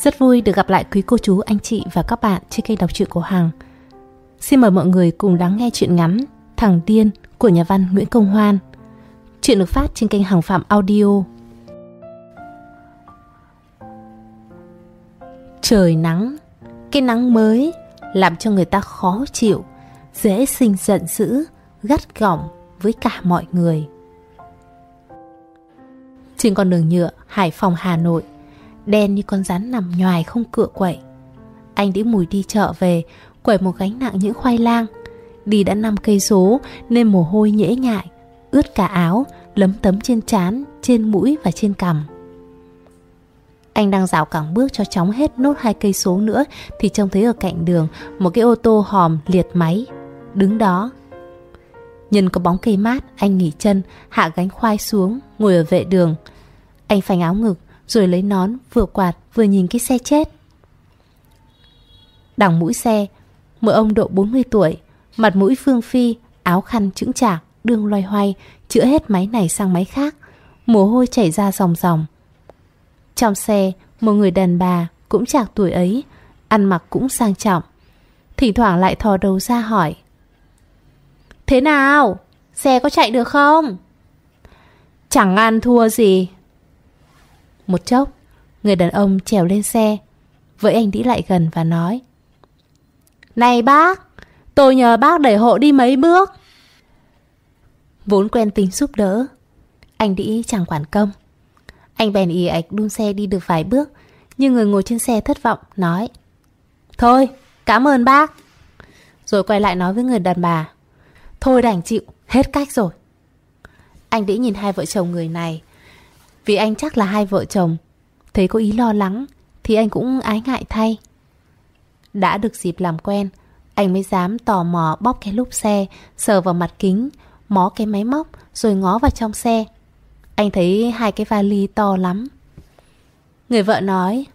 Rất vui được gặp lại quý cô chú, anh chị và các bạn trên kênh đọc truyện của Hằng. Xin mời mọi người cùng lắng nghe truyện ngắn Thằng Điên của nhà văn Nguyễn Công Hoan. Truyện được phát trên kênh Hằng Phạm Audio. Trời nắng, cái nắng mới làm cho người ta khó chịu, dễ sinh giận dữ, gắt gỏng với cả mọi người. Trên con đường nhựa Hải Phòng Hà Nội, đen như con rắn nằm nhoài không cựa quậy. Anh Đĩ Mùi đi chợ về, quẩy một gánh nặng những khoai lang. Đi đã 5 cây số nên mồ hôi nhễ nhại, ướt cả áo, lấm tấm trên trán, trên mũi và trên cằm. Anh đang rảo cẳng bước cho chóng hết nốt 2 cây số nữa thì trông thấy ở cạnh đường một cái ô tô hòm liệt máy đứng đó. Nhân có bóng cây mát, anh nghỉ chân, hạ gánh khoai xuống, ngồi ở vệ đường. Anh phanh áo ngực rồi lấy nón, vừa quạt vừa nhìn cái xe chết. Đằng mũi xe, một ông độ 40 tuổi, mặt mũi phương phi, áo khăn chững chạc, đương loay hoay, chữa hết máy này sang máy khác, mồ hôi chảy ra ròng ròng. Trong xe, một người đàn bà cũng chạc tuổi ấy, ăn mặc cũng sang trọng, thỉnh thoảng lại thò đầu ra hỏi: "Thế nào? Xe có chạy được không?" "Chẳng ăn thua gì." Một chốc, người đàn ông trèo lên xe, với anh Đĩ lại gần và nói: "Này bác, tôi nhờ bác đẩy hộ đi mấy bước." Vốn quen tính giúp đỡ, anh Đĩ chẳng quản công. Anh bèn ì ạch đun xe đi được vài bước, nhưng người ngồi trên xe thất vọng nói: "Thôi, cảm ơn bác." Rồi quay lại nói với người đàn bà: "Thôi đành chịu, hết cách rồi." Anh Đĩ nhìn hai vợ chồng người này, vì anh chắc là hai vợ chồng, thấy có ý lo lắng thì anh cũng ái ngại thay. Đã được dịp làm quen, anh mới dám tò mò bóp cái lốp xe, sờ vào mặt kính, mó cái máy móc rồi ngó vào trong xe. Anh thấy 2 cái vali to lắm. Người vợ nói: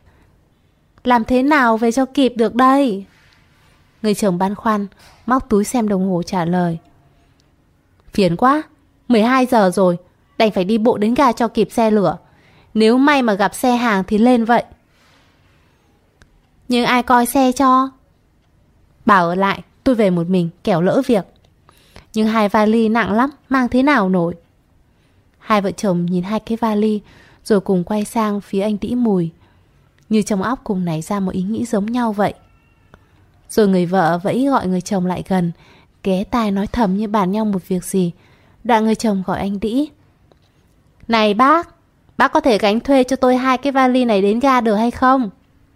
"Làm thế nào về cho kịp được đây?" Người chồng băn khoăn, móc túi xem đồng hồ trả lời: "Phiền quá, 12 giờ rồi, đành phải đi bộ đến ga cho kịp xe lửa. Nếu may mà gặp xe hàng thì lên vậy." "Nhưng ai coi xe cho?" "Bảo ở lại, tôi về một mình, kẻo lỡ việc." "Nhưng 2 vali nặng lắm, mang thế nào nổi?" Hai vợ chồng nhìn 2 cái vali rồi cùng quay sang phía anh Đĩ Mùi, như trong óc cùng nảy ra một ý nghĩ giống nhau vậy. Rồi người vợ vẫy gọi người chồng lại gần, ghé tai nói thầm như bàn nhau một việc gì. Đoạn người chồng gọi anh Đĩ: "Này bác có thể gánh thuê cho tôi 2 cái vali này đến ga được hay không?"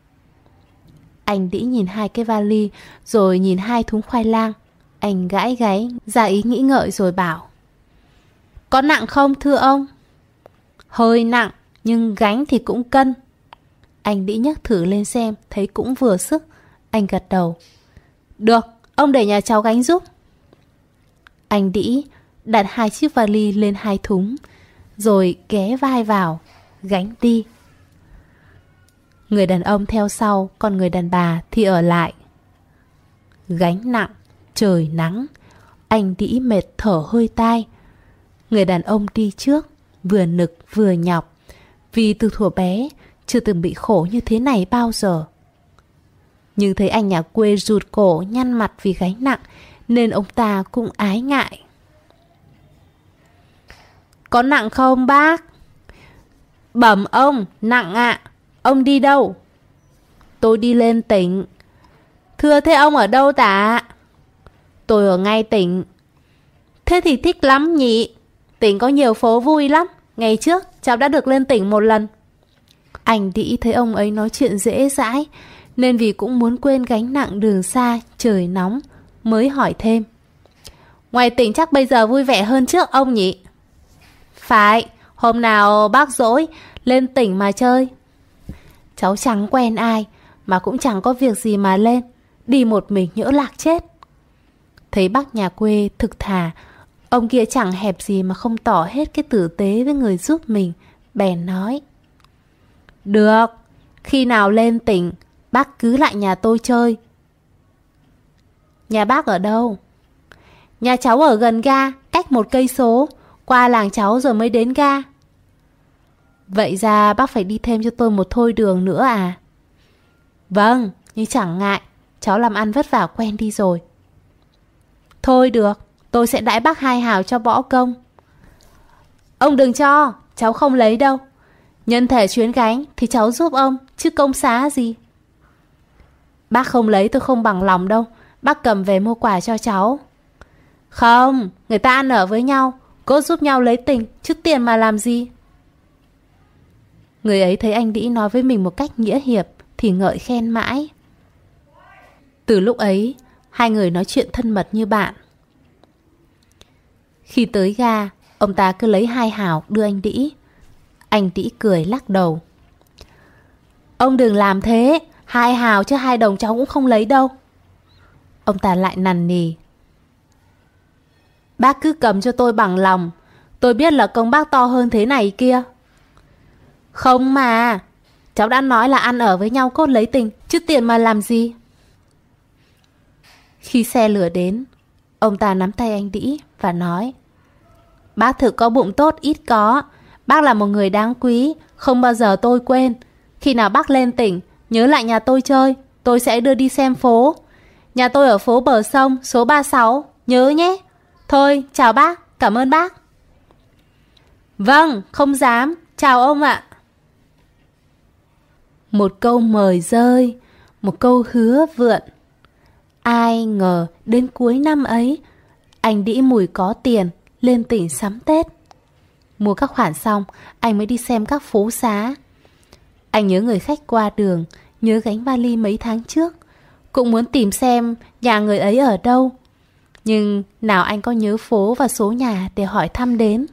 Anh Đĩ nhìn 2 cái vali rồi nhìn 2 thúng khoai lang. Anh gãi gáy ra ý nghĩ ngợi rồi bảo: "Có nặng không thưa ông?" "Hơi nặng, nhưng gánh thì cũng cân." Anh Đĩ nhấc thử lên xem, thấy cũng vừa sức. Anh gật đầu: "Được, ông để nhà cháu gánh giúp." Anh Đĩ đặt 2 chiếc vali lên 2 thúng, rồi ghé vai vào, gánh đi. Người đàn ông theo sau, còn người đàn bà thì ở lại. Gánh nặng, trời nắng, anh Đĩ mệt thở hơi tai. Người đàn ông đi trước, vừa nực vừa nhọc, vì từ thuở bé chưa từng bị khổ như thế này bao giờ. Nhưng thấy anh nhà quê rụt cổ nhăn mặt vì gánh nặng, nên ông ta cũng ái ngại: "Có nặng không bác?" "Bẩm ông, nặng ạ." "Ông đi đâu?" "Tôi đi lên tỉnh." "Thưa thế ông ở đâu tả?" "Tôi ở ngay tỉnh." "Thế thì thích lắm nhỉ? Tỉnh có nhiều phố vui lắm. Ngày trước cháu đã được lên tỉnh một lần." Anh Đĩ thấy ông ấy nói chuyện dễ dãi, nên vì cũng muốn quên gánh nặng đường xa, trời nóng, mới hỏi thêm: "Ngoài tỉnh chắc bây giờ vui vẻ hơn trước ông nhỉ?" "Phải, hôm nào bác rỗi lên tỉnh mà chơi." "Cháu chẳng quen ai, mà cũng chẳng có việc gì mà lên, đi một mình nhỡ lạc chết." Thấy bác nhà quê thực thà, ông kia chẳng hẹp gì mà không tỏ hết cái tử tế với người giúp mình, bèn nói: "Được, khi nào lên tỉnh, bác cứ lại nhà tôi chơi." "Nhà bác ở đâu?" "Nhà cháu ở gần ga, cách 1 cây số, qua làng cháu rồi mới đến ga." "Vậy ra bác phải đi thêm cho tôi một thôi đường nữa à?" Vâng, nhưng chẳng ngại, cháu làm ăn vất vả quen đi rồi. Thôi được, tôi sẽ đãi bác 2 hào cho bỏ công. Ông đừng cho, cháu không lấy đâu. Nhân thể chuyến gánh thì cháu giúp ông, chứ công xá gì. Bác không lấy tôi không bằng lòng đâu. Bác cầm về mua quà cho cháu. Không, người ta ăn ở với nhau, cốt giúp nhau lấy tình, chứ tiền mà làm gì. Người ấy thấy anh Đĩ nói với mình một cách nghĩa hiệp thì ngợi khen mãi. Từ lúc ấy, hai người nói chuyện thân mật như bạn. Khi tới ga, ông ta cứ lấy 2 hào đưa anh Đĩ. Anh Đĩ cười lắc đầu. Ông đừng làm thế, 2 hào chứ 2 đồng cháu cũng không lấy đâu. Ông ta lại nằn nì. Bác cứ cầm cho tôi bằng lòng. Tôi biết là công bác to hơn thế này kia. Không mà, cháu đã nói là ăn ở với nhau cốt lấy tình, chứ tiền mà làm gì. Khi xe lửa đến, ông ta nắm tay anh Đĩ và nói. Bác thử có bụng tốt ít có. Bác là một người đáng quý, không bao giờ tôi quên. Khi nào bác lên tỉnh, nhớ lại nhà tôi chơi, tôi sẽ đưa đi xem phố. Nhà tôi ở phố bờ sông, số 36, nhớ nhé. Thôi, chào bác, cảm ơn bác. Vâng, không dám, chào ông ạ. Một câu mời rơi, một câu hứa vượn. Ai ngờ đến cuối năm ấy, anh Đĩ Mùi có tiền, lên tỉnh sắm Tết. Mua các khoản xong, anh mới đi xem các phố xá. Anh nhớ người khách qua đường, nhớ gánh vali mấy tháng trước, cũng muốn tìm xem nhà người ấy ở đâu. Nhưng nào anh có nhớ phố và số nhà để hỏi thăm đến.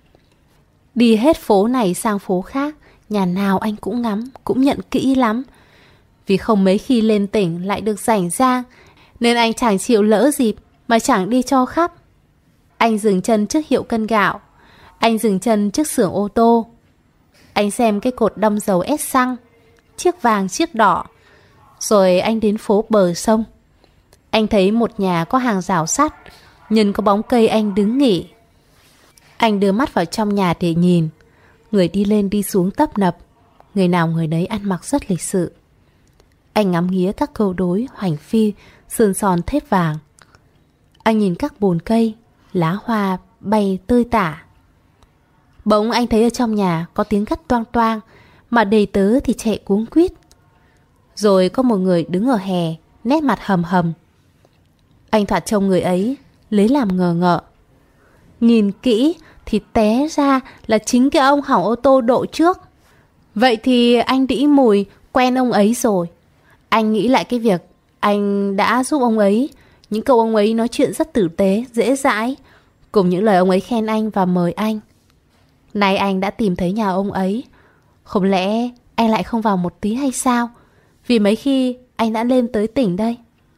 Đi hết phố này sang phố khác, nhà nào anh cũng ngắm, cũng nhận kỹ lắm. Vì không mấy khi lên tỉnh lại được rảnh rang, nên anh chẳng chịu lỡ dịp mà chẳng đi cho khắp. Anh dừng chân trước hiệu cân gạo. Anh dừng chân trước xưởng ô tô. Anh xem cái cột đong dầu ép xăng, chiếc vàng chiếc đỏ. Rồi anh đến phố bờ sông. Anh thấy một nhà có hàng rào sắt, nhìn có bóng cây anh đứng nghỉ. Anh đưa mắt vào trong nhà để nhìn. Người đi lên đi xuống tấp nập, người nào người nấy ăn mặc rất lịch sự. Anh ngắm nghía các câu đối, hoành phi, sơn son thép vàng. Anh nhìn các bồn cây, lá hoa bay tươi tả. Bỗng anh thấy ở trong nhà có tiếng gắt toang toang, mà đầy tớ thì chạy cuống quýt. Rồi có một người đứng ở hè, nét mặt hầm hầm. Anh thoạt trông người ấy, lấy làm ngờ ngợ. Nhìn kỹ thì té ra là chính cái ông hỏng ô tô độ trước. Vậy thì anh Đĩ Mùi quen ông ấy rồi. Anh nghĩ lại cái việc anh đã giúp ông ấy. Những câu ông ấy nói chuyện rất tử tế, dễ dãi, cùng những lời ông ấy khen anh và mời anh. Nay anh đã tìm thấy nhà ông ấy. Không lẽ anh lại không vào một tí hay sao? Vì mấy khi anh đã lên tới tỉnh đây.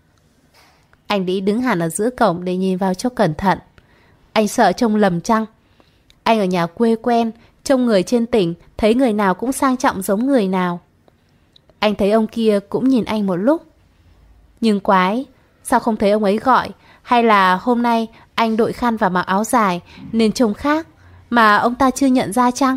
Anh Đĩ đứng hẳn ở giữa cổng để nhìn vào cho cẩn thận. Anh sợ trông lầm chăng? Anh ở nhà quê quen, trông người trên tỉnh, thấy người nào cũng sang trọng giống người nào. Anh thấy ông kia cũng nhìn anh một lúc. Nhưng quái, sao không thấy ông ấy gọi? Hay là hôm nay anh đội khăn và mặc áo dài nên trông khác mà ông ta chưa nhận ra chăng?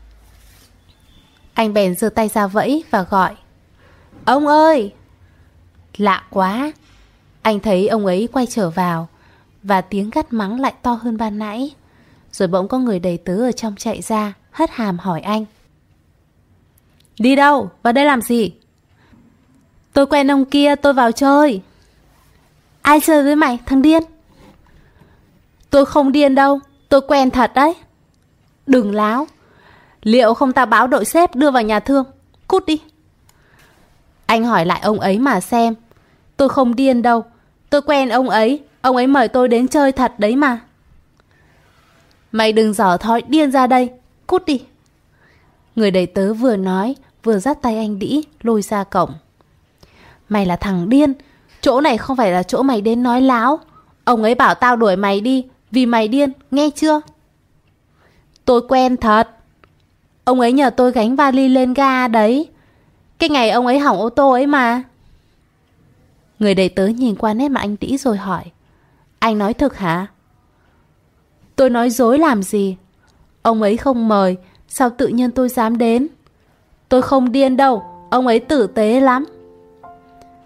Anh bèn giơ tay ra vẫy và gọi. Ông ơi! Lạ quá! Anh thấy ông ấy quay trở vào, và tiếng gắt mắng lại to hơn ban nãy. Rồi bỗng có người đầy tớ ở trong chạy ra, hất hàm hỏi anh. Đi đâu? Vào đây làm gì? Tôi quen ông kia, tôi vào chơi. Ai chơi với mày, thằng điên? Tôi không điên đâu, tôi quen thật đấy. Đừng láo. Liệu không ta báo đội sếp đưa vào nhà thương? Cút đi. Anh hỏi lại ông ấy mà xem. Tôi không điên đâu, tôi quen ông ấy mời tôi đến chơi thật đấy mà. Mày đừng dở thói điên ra đây, cút đi. Người đầy tớ vừa nói vừa dắt tay anh Đĩ lôi ra cổng. Mày là thằng điên, chỗ này không phải là chỗ mày đến nói láo. Ông ấy bảo tao đuổi mày đi vì mày điên, nghe chưa? Tôi quen thật. Ông ấy nhờ tôi gánh vali lên ga đấy. Cái ngày ông ấy hỏng ô tô ấy mà. Người đầy tớ nhìn qua nét mặt anh Đĩ rồi hỏi. Anh nói thực hả? Tôi nói dối làm gì? Ông ấy không mời, sao tự nhiên tôi dám đến? Tôi không điên đâu, ông ấy tử tế lắm.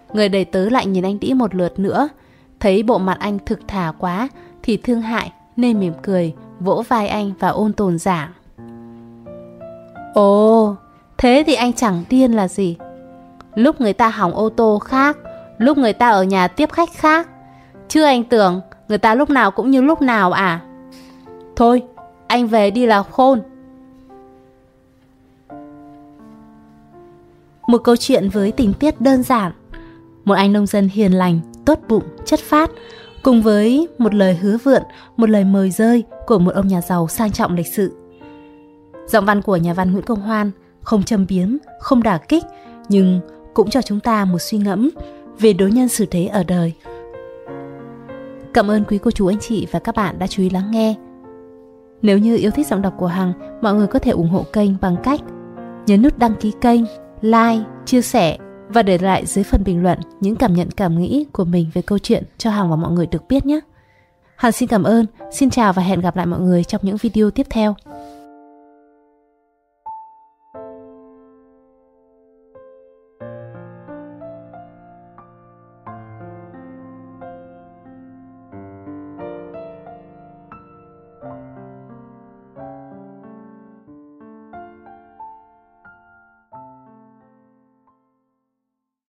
Người đầy tớ lại nhìn anh Đĩ một lượt nữa. Thấy bộ mặt anh thực thà quá thì thương hại nên mỉm cười, vỗ vai anh và ôn tồn giảng. Ồ, thế thì anh chẳng điên là gì. Lúc người ta hỏng ô tô khác, lúc người ta ở nhà tiếp khách khác. Chứ anh tưởng người ta lúc nào cũng như lúc nào à? Thôi, anh về đi là khôn. Một câu chuyện với tình tiết đơn giản. Một anh nông dân hiền lành, tốt bụng, chất phác, cùng với một lời hứa vượn, một lời mời rơi của một ông nhà giàu sang trọng lịch sự. Giọng văn của nhà văn Nguyễn Công Hoan không châm biếm, không đả kích, nhưng cũng cho chúng ta một suy ngẫm về đối nhân xử thế ở đời. Cảm ơn quý cô chú anh chị và các bạn đã chú ý lắng nghe. Nếu như yêu thích giọng đọc của Hằng, mọi người có thể ủng hộ kênh bằng cách nhấn nút đăng ký kênh, like, chia sẻ và để lại dưới phần bình luận những cảm nhận cảm nghĩ của mình về câu chuyện cho Hằng và mọi người được biết nhé. Hằng xin cảm ơn, xin chào và hẹn gặp lại mọi người trong những video tiếp theo.